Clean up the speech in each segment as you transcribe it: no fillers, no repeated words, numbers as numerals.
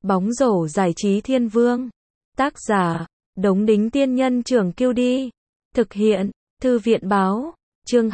Bóng rổ giải trí thiên vương. Tác giả, Đống Đính Tiên Nhân Trưởng Kiêu Đi. Thực hiện, Thư viện Báo. Chương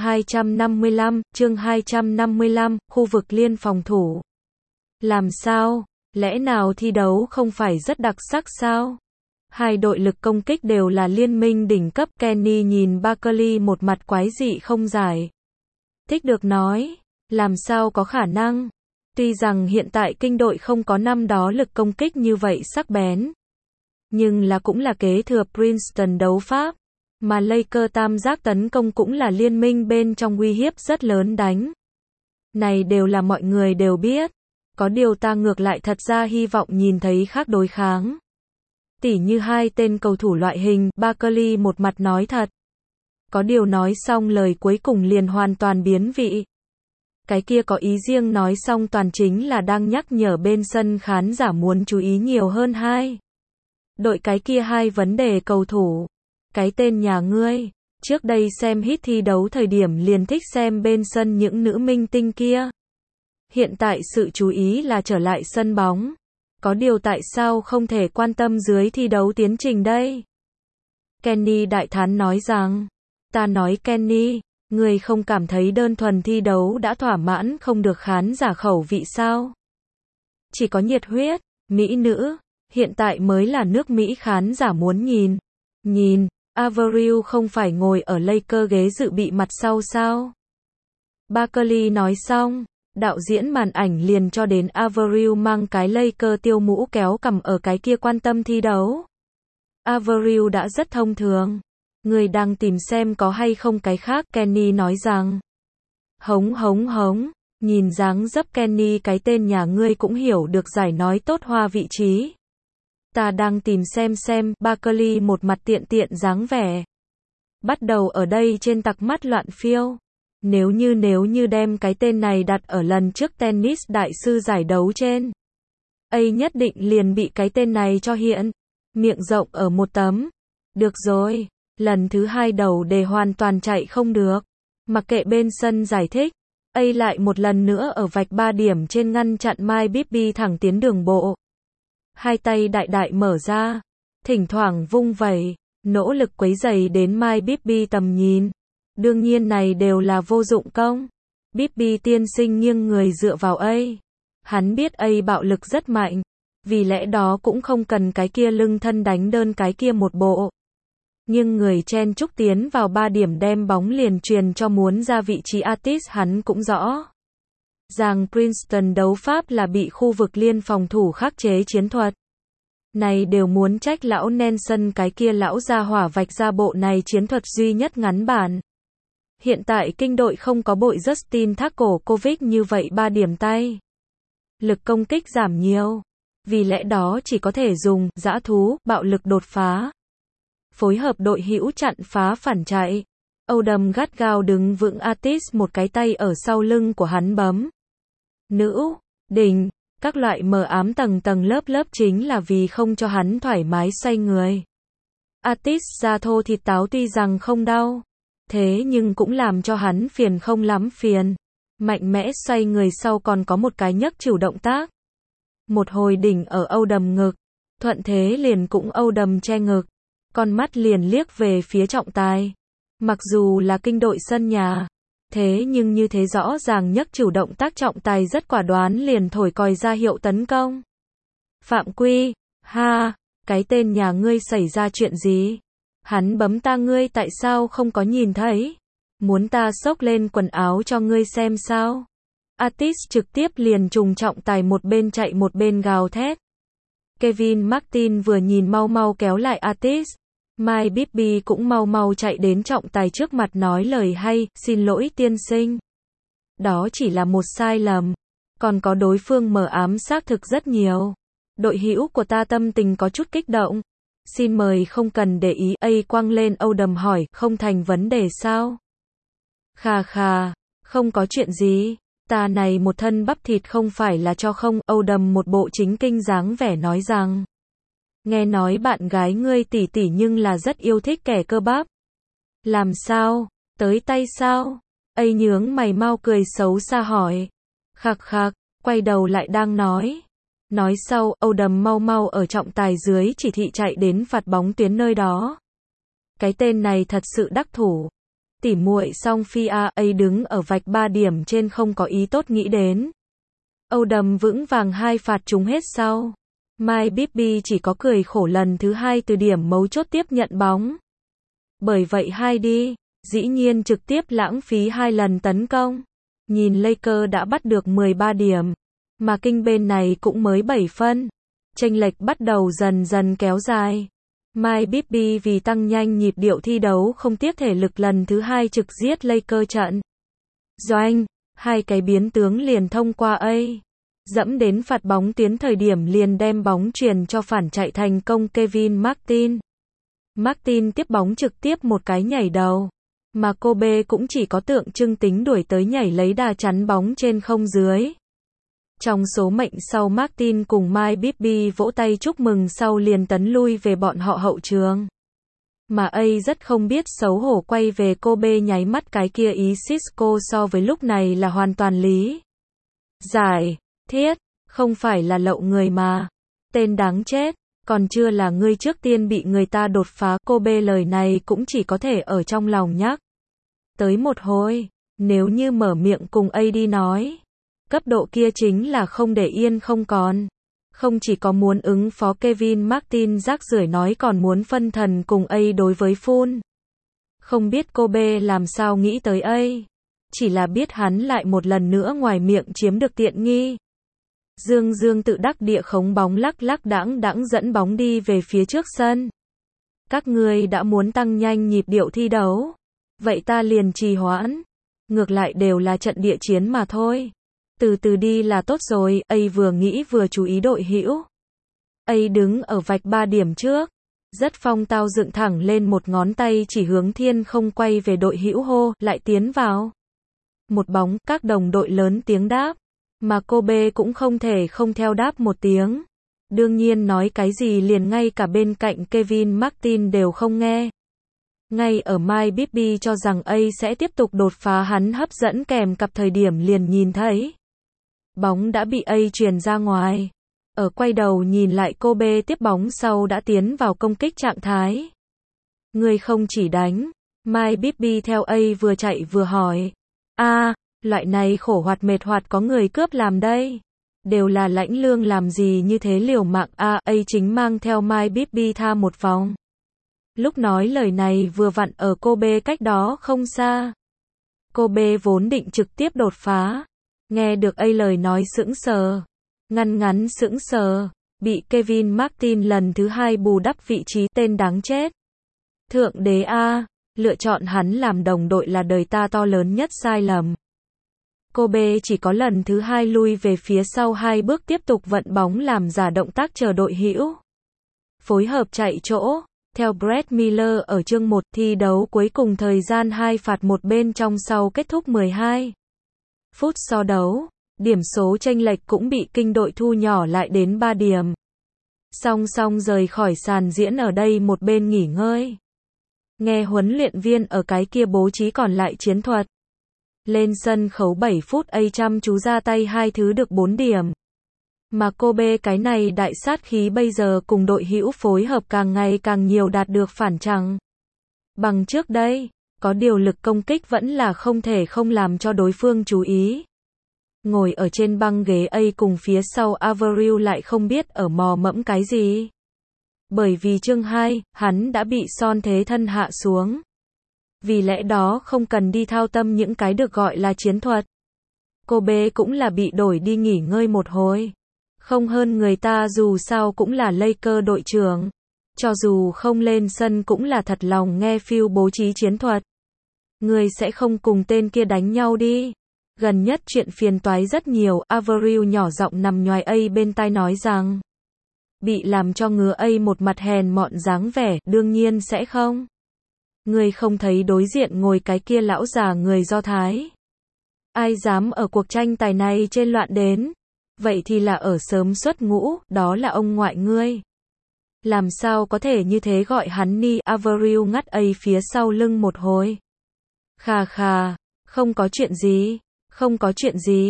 255, khu vực liên phòng thủ. Làm sao? Lẽ nào thi đấu không phải rất đặc sắc sao? Hai đội lực công kích đều là liên minh đỉnh cấp. Kenny nhìn Barkley một mặt quái dị không giải thích được nói, làm sao có khả năng? Tuy rằng hiện tại kinh đội không có năm đó lực công kích như vậy sắc bén, nhưng là cũng là kế thừa Princeton đấu pháp, mà Lakers tam giác tấn công cũng là liên minh bên trong uy hiếp rất lớn đánh. Này đều là mọi người đều biết. Có điều ta ngược lại thật ra hy vọng nhìn thấy khác đối kháng. Tỉ như hai tên cầu thủ loại hình, Barkley một mặt nói thật. Có điều nói xong lời cuối cùng liền hoàn toàn biến vị. Cái kia có ý riêng nói xong toàn chính là đang nhắc nhở bên sân khán giả muốn chú ý nhiều hơn hai đội cái kia hai vấn đề cầu thủ. Cái tên nhà ngươi, trước đây xem hit thi đấu thời điểm liền thích xem bên sân những nữ minh tinh kia. Hiện tại sự chú ý là trở lại sân bóng. Có điều tại sao không thể quan tâm dưới thi đấu tiến trình đây? Kenny đại thán nói rằng, ta nói Kenny, ngươi không cảm thấy đơn thuần thi đấu đã thỏa mãn không được khán giả khẩu vị sao? Chỉ có nhiệt huyết, mỹ nữ, hiện tại mới là nước Mỹ khán giả muốn nhìn. Nhìn, Avril không phải ngồi ở Lakers ghế dự bị mặt sau sao? Barkley nói xong, đạo diễn màn ảnh liền cho đến Avril mang cái Lakers tiêu mũ kéo cằm ở cái kia quan tâm thi đấu. Avril đã rất thông thường. Người đang tìm xem có hay không cái khác, Kenny nói rằng. Hống, nhìn dáng dấp Kenny cái tên nhà ngươi cũng hiểu được giải nói tốt hoa vị trí. Ta đang tìm xem, Barkley một mặt tiện dáng vẻ. Bắt đầu ở đây trên tặc mắt loạn phiêu. Nếu như đem cái tên này đặt ở lần trước tennis đại sư giải đấu trên, nhất định liền bị cái tên này cho hiện. Miệng rộng ở một tấm. Được rồi, lần thứ hai đầu đề hoàn toàn chạy không được. Mặc kệ bên sân giải thích, lại một lần nữa ở vạch 3 điểm trên ngăn chặn Mike Bibby thẳng tiến đường bộ. Hai tay đại mở ra, thỉnh thoảng vung vẩy, nỗ lực quấy rầy đến Mike Bibby tầm nhìn. Đương nhiên này đều là vô dụng công. Bibby tiên sinh nghiêng người dựa vào Hắn biết bạo lực rất mạnh, vì lẽ đó cũng không cần cái kia lưng thân đánh đơn cái kia một bộ. Nhưng người chen chúc tiến vào 3 điểm đem bóng liền truyền cho muốn ra vị trí artist, hắn cũng rõ rằng Princeton đấu pháp là bị khu vực liên phòng thủ khắc chế chiến thuật. Này đều muốn trách lão Nelson cái kia lão gia hỏa vạch ra bộ này chiến thuật duy nhất ngắn bản. Hiện tại kinh đội không có bội Justin Takovovic như vậy 3 điểm tay. Lực công kích giảm nhiều. Vì lẽ đó chỉ có thể dùng dã thú, bạo lực đột phá. Phối hợp đội hữu chặn phá phản chạy. Odom gắt gao đứng vững artist một cái tay ở sau lưng của hắn bấm. Nữ, đỉnh, các loại mờ ám tầng lớp chính là vì không cho hắn thoải mái xoay người. Artist da thô thịt táo tuy rằng không đau, thế nhưng cũng làm cho hắn phiền không lắm phiền. Mạnh mẽ xoay người sau còn có một cái nhấc chiều động tác. Một hồi đỉnh ở Odom ngực, thuận thế liền cũng Odom che ngực. Con mắt liền liếc về phía trọng tài. Mặc dù là kinh đội sân nhà, thế nhưng như thế rõ ràng nhấc chiều động tác trọng tài rất quả đoán liền thổi còi ra hiệu tấn công. Phạm quy, ha, cái tên nhà ngươi xảy ra chuyện gì? Hắn bấm ta ngươi tại sao không có nhìn thấy? Muốn ta xốc lên quần áo cho ngươi xem sao? Artist trực tiếp liền trùng trọng tài một bên chạy một bên gào thét. Kevin Martin vừa nhìn mau kéo lại artist. Mike Bibby cũng mau chạy đến trọng tài trước mặt nói lời hay, xin lỗi tiên sinh. Đó chỉ là một sai lầm. Còn có đối phương mờ ám xác thực rất nhiều. Đội hữu của ta tâm tình có chút kích động. Xin mời không cần để ý. Quăng lên Odom hỏi, không thành vấn đề sao? Khà, không có chuyện gì. Ta này một thân bắp thịt không phải là cho không. Odom một bộ chính kinh dáng vẻ nói rằng. Nghe nói bạn gái ngươi tỉ nhưng là rất yêu thích kẻ cơ bắp. Làm sao? Tới tay sao? Nhướng mày mau cười xấu xa hỏi. Khạc, quay đầu lại đang nói. Nói sau, Oldham mau mau ở trọng tài dưới chỉ thị chạy đến phạt bóng tuyến nơi đó. Cái tên này thật sự đắc thủ. Tỉ muội song phi ấy đứng ở vạch 3 điểm trên không có ý tốt nghĩ đến. Oldham vững vàng 2 phạt trúng hết sau. Mike Bibby chỉ có cười khổ lần thứ 2 từ điểm mấu chốt tiếp nhận bóng. Bởi vậy hai đi, dĩ nhiên trực tiếp lãng phí 2 lần tấn công. Nhìn Lakers đã bắt được 13 điểm, mà King bên này cũng mới 7 phân. Chênh lệch bắt đầu dần dần kéo dài. Mike Bibby vì tăng nhanh nhịp điệu thi đấu không tiếc thể lực lần thứ 2 trực giết Lakers trận. Doanh, 2 cái biến tướng liền thông qua dẫm đến phạt bóng tuyến thời điểm liền đem bóng truyền cho phản chạy thành công Kevin Martin. Martin tiếp bóng trực tiếp một cái nhảy đầu, mà Kobe cũng chỉ có tượng trưng tính đuổi tới nhảy lấy đà chắn bóng trên không dưới. Trong số mệnh sau Martin cùng Mike Bibby vỗ tay chúc mừng sau liền tấn lui về bọn họ hậu trường. Mà rất không biết xấu hổ quay về Kobe nháy mắt cái kia ý Cisco so với lúc này là hoàn toàn lý. Giải thiết, không phải là lậu người mà. Tên đáng chết, còn chưa là ngươi trước tiên bị người ta đột phá. Kobe lời này cũng chỉ có thể ở trong lòng nhắc. Tới một hồi, nếu như mở miệng cùng đi nói. Cấp độ kia chính là không để yên không còn. Không chỉ có muốn ứng phó Kevin Martin rác rưởi nói còn muốn phân thần cùng đối với Full. Không biết Kobe làm sao nghĩ tới chỉ là biết hắn lại một lần nữa ngoài miệng chiếm được tiện nghi. Dương tự đắc địa khống bóng lắc lắc đãng đãng dẫn bóng đi về phía trước sân. Các ngươi đã muốn tăng nhanh nhịp điệu thi đấu. Vậy ta liền trì hoãn. Ngược lại đều là trận địa chiến mà thôi. Từ từ đi là tốt rồi. Vừa nghĩ vừa chú ý đội hữu. Đứng ở vạch 3 điểm trước. Rất phong tao dựng thẳng lên một ngón tay chỉ hướng thiên không quay về đội hữu hô, lại tiến vào. Một bóng, các đồng đội lớn tiếng đáp. Mà Kobe cũng không thể không theo đáp một tiếng. Đương nhiên nói cái gì liền ngay cả bên cạnh Kevin Martin đều không nghe. Ngay ở Mike Bibby cho rằng sẽ tiếp tục đột phá hắn hấp dẫn kèm cặp thời điểm liền nhìn thấy. Bóng đã bị truyền ra ngoài. Ở quay đầu nhìn lại Kobe tiếp bóng sau đã tiến vào công kích trạng thái. Người không chỉ đánh. Mike Bibby theo vừa chạy vừa hỏi. Loại này khổ hoạt mệt hoạt có người cướp làm đây. Đều là lãnh lương làm gì như thế liều mạng chính mang theo Mike Bibby tha một vòng. Lúc nói lời này vừa vặn ở Kobe cách đó không xa. Kobe vốn định trực tiếp đột phá. Nghe được lời nói sững sờ. Ngắn sững sờ. Bị Kevin Martin lần thứ 2 bù đắp vị trí tên đáng chết. Thượng đế lựa chọn hắn làm đồng đội là đời ta to lớn nhất sai lầm. Kobe chỉ có lần thứ 2 lui về phía sau 2 bước tiếp tục vận bóng làm giả động tác chờ đội hữu. Phối hợp chạy chỗ. Theo Brett Miller ở chương 1 thi đấu cuối cùng thời gian 2 phạt 1 bên trong sau kết thúc 12 phút so đấu. Điểm số chênh lệch cũng bị King đội thu nhỏ lại đến 3 điểm. Song song rời khỏi sàn diễn ở đây một bên nghỉ ngơi. Nghe huấn luyện viên ở cái kia bố trí còn lại chiến thuật. Lên sân khấu 7 phút chăm chú ra tay 2 thứ được 4 điểm. Mà Kobe cái này đại sát khí bây giờ cùng đội hữu phối hợp càng ngày càng nhiều đạt được phản chẳng. Bằng trước đây, có điều lực công kích vẫn là không thể không làm cho đối phương chú ý. Ngồi ở trên băng ghế cùng phía sau Avril lại không biết ở mò mẫm cái gì. Bởi vì chương 2, hắn đã bị son thế thân hạ xuống. Vì lẽ đó không cần đi thao tâm những cái được gọi là chiến thuật. Kobe cũng là bị đổi đi nghỉ ngơi một hồi. Không hơn người ta dù sao cũng là Lakers đội trưởng. Cho dù không lên sân cũng là thật lòng nghe Phil bố trí chiến thuật. Người sẽ không cùng tên kia đánh nhau đi. Gần nhất chuyện phiền toái rất nhiều. Avril nhỏ giọng nằm nhoài bên tai nói rằng. Bị làm cho ngứa một mặt hèn mọn dáng vẻ. Đương nhiên sẽ không. Người không thấy đối diện ngồi cái kia lão già người Do Thái. Ai dám ở cuộc tranh tài này trên loạn đến. Vậy thì là ở sớm xuất ngũ, đó là ông ngoại ngươi. Làm sao có thể như thế gọi hắn ni. Avril ngắt phía sau lưng một hồi. Khà khà, không có chuyện gì, không có chuyện gì.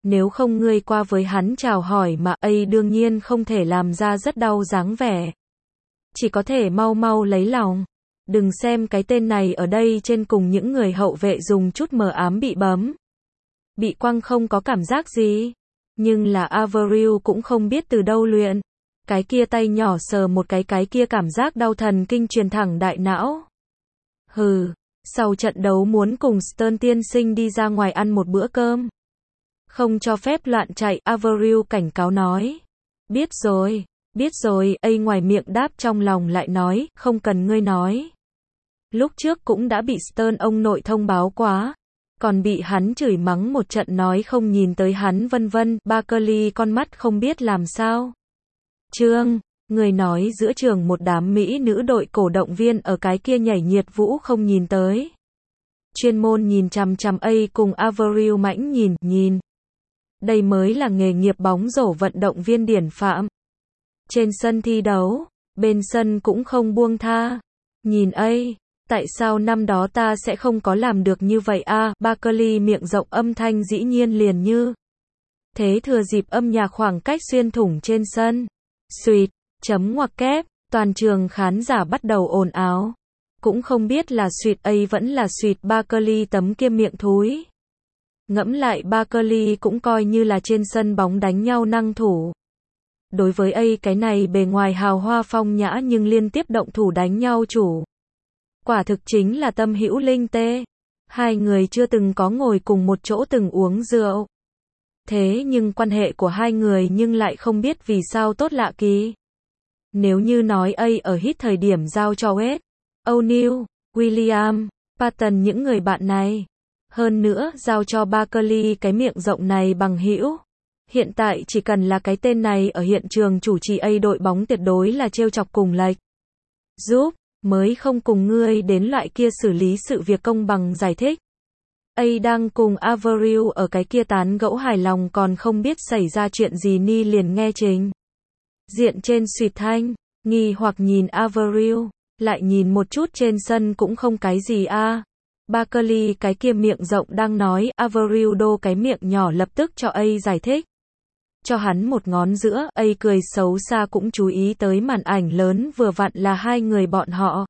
Nếu không ngươi qua với hắn chào hỏi mà ấy đương nhiên không thể làm ra rất đau dáng vẻ. Chỉ có thể mau mau lấy lòng. Đừng xem cái tên này ở đây trên cùng những người hậu vệ dùng chút mờ ám bị bấm. Bị quăng không có cảm giác gì. Nhưng là Avril cũng không biết từ đâu luyện. Cái kia tay nhỏ sờ một cái kia cảm giác đau thần kinh truyền thẳng đại não. Hừ, sau trận đấu muốn cùng Stern tiên sinh đi ra ngoài ăn một bữa cơm. Không cho phép loạn chạy, Avril cảnh cáo nói. Biết rồi, ấy ngoài miệng đáp trong lòng lại nói, không cần ngươi nói. Lúc trước cũng đã bị Stern ông nội thông báo quá. Còn bị hắn chửi mắng một trận nói không nhìn tới hắn vân vân, Barkley con mắt không biết làm sao. Người nói giữa trường một đám mỹ nữ đội cổ động viên ở cái kia nhảy nhiệt vũ không nhìn tới. Chuyên môn nhìn chằm chằm ấy cùng Avril mãnh nhìn. Đây mới là nghề nghiệp bóng rổ vận động viên điển phạm. Trên sân thi đấu, bên sân cũng không buông tha. Nhìn ấy, tại sao năm đó ta sẽ không có làm được như vậy a? Barkley miệng rộng âm thanh dĩ nhiên liền như. Thế thừa dịp âm nhạc khoảng cách xuyên thủng trên sân. Suýt, chấm ngoặc kép, toàn trường khán giả bắt đầu ồn ào. Cũng không biết là suýt ấy vẫn là suýt Barkley tấm kia miệng thúi. Ngẫm lại Barkley cũng coi như là trên sân bóng đánh nhau năng thủ. Đối với ấy cái này bề ngoài hào hoa phong nhã nhưng liên tiếp động thủ đánh nhau chủ. Quả thực chính là tâm hữu linh tê. Hai người chưa từng có ngồi cùng một chỗ từng uống rượu. Thế nhưng quan hệ của hai người nhưng lại không biết vì sao tốt lạ kỳ. Nếu như nói ấy ở hit thời điểm giao cho Wade, O'Neal, William, Patton những người bạn này. Hơn nữa giao cho Barkley cái miệng rộng này bằng hữu. Hiện tại chỉ cần là cái tên này ở hiện trường chủ trì ấy đội bóng tuyệt đối là trêu chọc cùng lệch. Giúp, mới không cùng ngươi đến loại kia xử lý sự việc công bằng giải thích. ấy đang cùng Avril ở cái kia tán gẫu hài lòng còn không biết xảy ra chuyện gì ni liền nghe trình. Diện trên suýt thanh, nghi hoặc nhìn Avril, lại nhìn một chút trên sân cũng không cái gì a. Barkley cái kia miệng rộng đang nói, Avril đô cái miệng nhỏ lập tức cho ấy giải thích. Cho hắn một ngón giữa, ấy cười xấu xa cũng chú ý tới màn ảnh lớn vừa vặn là hai người bọn họ.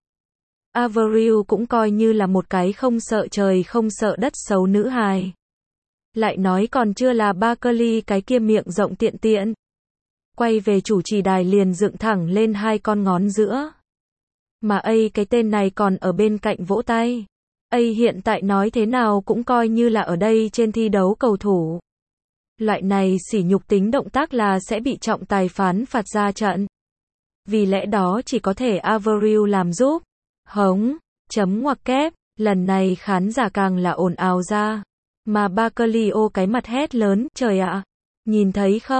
Avril cũng coi như là một cái không sợ trời không sợ đất xấu nữ hài. Lại nói còn chưa là Barkley cái kia miệng rộng tiện. Quay về chủ trì đài liền dựng thẳng lên hai con ngón giữa. Mà ấy cái tên này còn ở bên cạnh vỗ tay. Ấy hiện tại nói thế nào cũng coi như là ở đây trên thi đấu cầu thủ. Loại này sỉ nhục tính động tác là sẽ bị trọng tài phán phạt ra trận. Vì lẽ đó chỉ có thể Avril làm giúp. Hống, chấm ngoặc kép, lần này khán giả càng là ồn ào ra. Mà Barkley ô cái mặt hét lớn, trời ạ, nhìn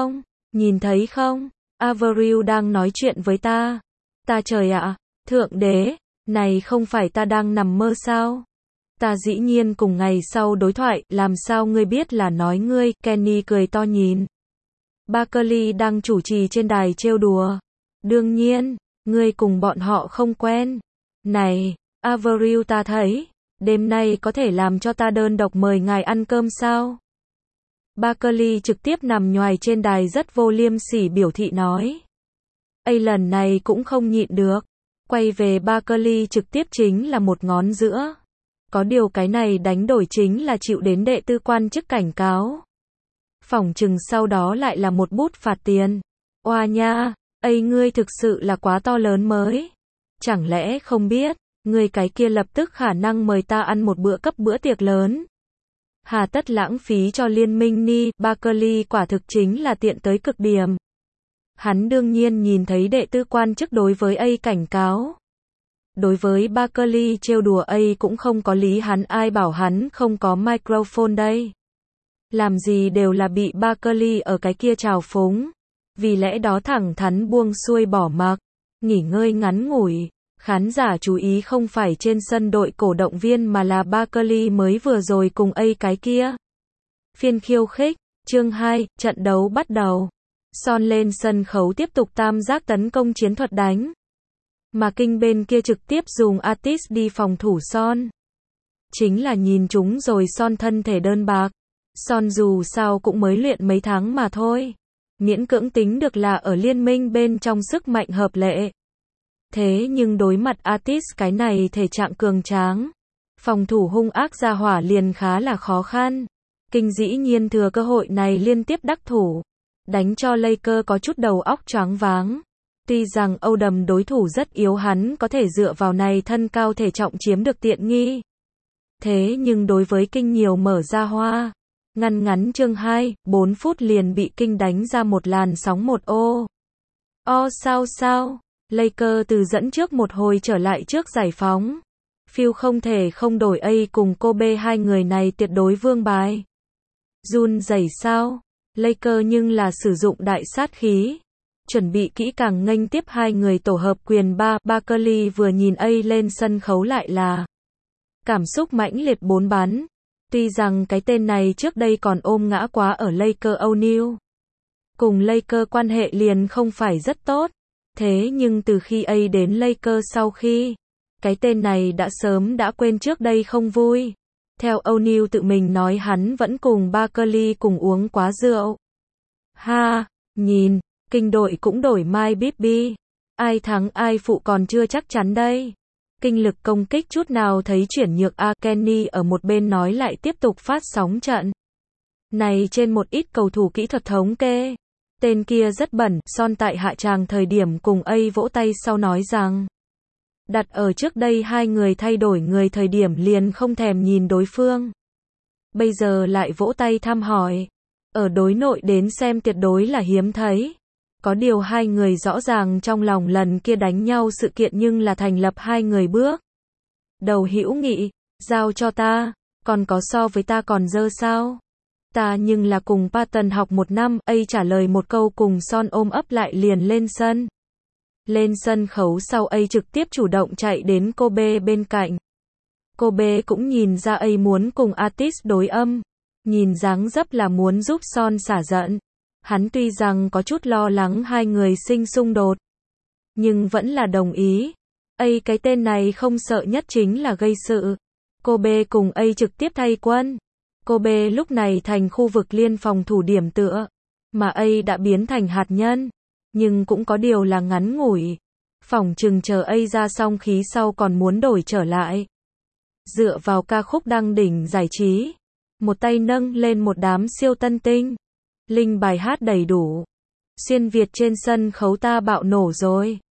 thấy không, Avril đang nói chuyện với ta. Ta trời ạ, thượng đế, này không phải ta đang nằm mơ sao? Ta dĩ nhiên cùng ngày sau đối thoại, làm sao ngươi biết là nói ngươi, Kenny cười to nhìn. Barkley đang chủ trì trên đài trêu đùa. Đương nhiên, ngươi cùng bọn họ không quen. Này, Avril ta thấy, đêm nay có thể làm cho ta đơn độc mời ngài ăn cơm sao? Barkley trực tiếp nằm nhoài trên đài rất vô liêm sỉ biểu thị nói. ấy lần này cũng không nhịn được. Quay về Barkley trực tiếp chính là một ngón giữa. Có điều cái này đánh đổi chính là chịu đến đệ tư quan chức cảnh cáo. Phỏng chừng sau đó lại là một bút phạt tiền. Oa nha, ấy ngươi thực sự là quá to lớn mới. Chẳng lẽ không biết, ngươi cái kia lập tức khả năng mời ta ăn một bữa tiệc lớn. Hà tất lãng phí cho liên minh ni, Barkley quả thực chính là tiện tới cực điểm. Hắn đương nhiên nhìn thấy đệ tư quan chức đối với ấy cảnh cáo. Đối với Barkley trêu đùa ấy cũng không có lý hắn ai bảo hắn không có microphone đây. Làm gì đều là bị Barkley ở cái kia trào phúng. Vì lẽ đó thẳng thắn buông xuôi bỏ mặc. Nghỉ ngơi ngắn ngủi. Khán giả chú ý không phải trên sân đội cổ động viên mà là Barkley mới vừa rồi cùng ấy cái kia. Phiên khiêu khích, chương 2, trận đấu bắt đầu. Son lên sân khấu tiếp tục tam giác tấn công chiến thuật đánh. Mà Kinh bên kia trực tiếp dùng artist đi phòng thủ Son. Chính là nhìn chúng rồi Son thân thể đơn bạc. Son dù sao cũng mới luyện mấy tháng mà thôi. Miễn cưỡng tính được là ở liên minh bên trong sức mạnh hợp lệ. Thế nhưng đối mặt Atis cái này thể trạng cường tráng, phòng thủ hung ác ra hỏa liền khá là khó khăn. Kinh dĩ nhiên thừa cơ hội này liên tiếp đắc thủ, đánh cho Lakers có chút đầu óc choáng váng. Tuy rằng Âu Đầm đối thủ rất yếu, hắn có thể dựa vào này thân cao thể trọng chiếm được tiện nghi. Thế nhưng đối với Kinh nhiều mở ra hoa, ngăn ngắn chương 2, 4 phút liền bị Kinh đánh ra một làn sóng một ô. Sao? Lakers từ dẫn trước một hồi trở lại trước giải phóng. Phil không thể không đổi A cùng Kobe, hai người này tuyệt đối vương bài. Run rẩy sao? Lakers nhưng là sử dụng đại sát khí, chuẩn bị kỹ càng nghênh tiếp hai người tổ hợp quyền 3. Barkley vừa nhìn A lên sân khấu lại là cảm xúc mãnh liệt bốn bắn. Tuy rằng cái tên này trước đây còn ôm ngã quá ở Lakers, O'Neal cùng Lakers quan hệ liền không phải rất tốt. Thế nhưng từ khi A đến Lakers sau khi, cái tên này đã sớm đã quên trước đây không vui. Theo O'Neal tự mình nói, hắn vẫn cùng Barkley cùng uống quá rượu. Nhìn, Kinh đội cũng đổi My Bibby. Ai thắng ai phụ còn chưa chắc chắn đây. Kinh lực công kích chút nào thấy chuyển nhược A. Kenny ở một bên nói lại tiếp tục phát sóng trận này trên một ít cầu thủ kỹ thuật thống kê. Tên kia rất bẩn. Son tại hạ tràng thời điểm cùng A vỗ tay sau nói rằng, đặt ở trước đây hai người thay đổi người thời điểm liền không thèm nhìn đối phương. Bây giờ lại vỗ tay thăm hỏi. Ở đối nội đến xem tuyệt đối là hiếm thấy. Có điều hai người rõ ràng trong lòng lần kia đánh nhau sự kiện nhưng là thành lập hai người bước đầu hữu nghị. Giao cho ta, còn có so với ta còn dơ sao? Ta nhưng là cùng Patton học một năm. A trả lời một câu cùng Son ôm ấp lại liền lên sân. Lên sân khấu sau A trực tiếp chủ động chạy đến Kobe bên cạnh. Kobe cũng nhìn ra A muốn cùng Atis đối âm. Nhìn dáng dấp là muốn giúp Son xả giận. Hắn tuy rằng có chút lo lắng hai người sinh xung đột, nhưng vẫn là đồng ý. A cái tên này không sợ nhất chính là gây sự. Kobe cùng A trực tiếp thay quân. Kobe lúc này thành khu vực liên phòng thủ điểm tựa, mà A đã biến thành hạt nhân. Nhưng cũng có điều là ngắn ngủi. Phỏng chừng chờ A ra xong khí sau còn muốn đổi trở lại. Dựa vào ca khúc đăng đỉnh giải trí, một tay nâng lên một đám siêu tân tinh. Linh bài hát đầy đủ. Xuyên Việt trên sân khấu ta bạo nổ rồi.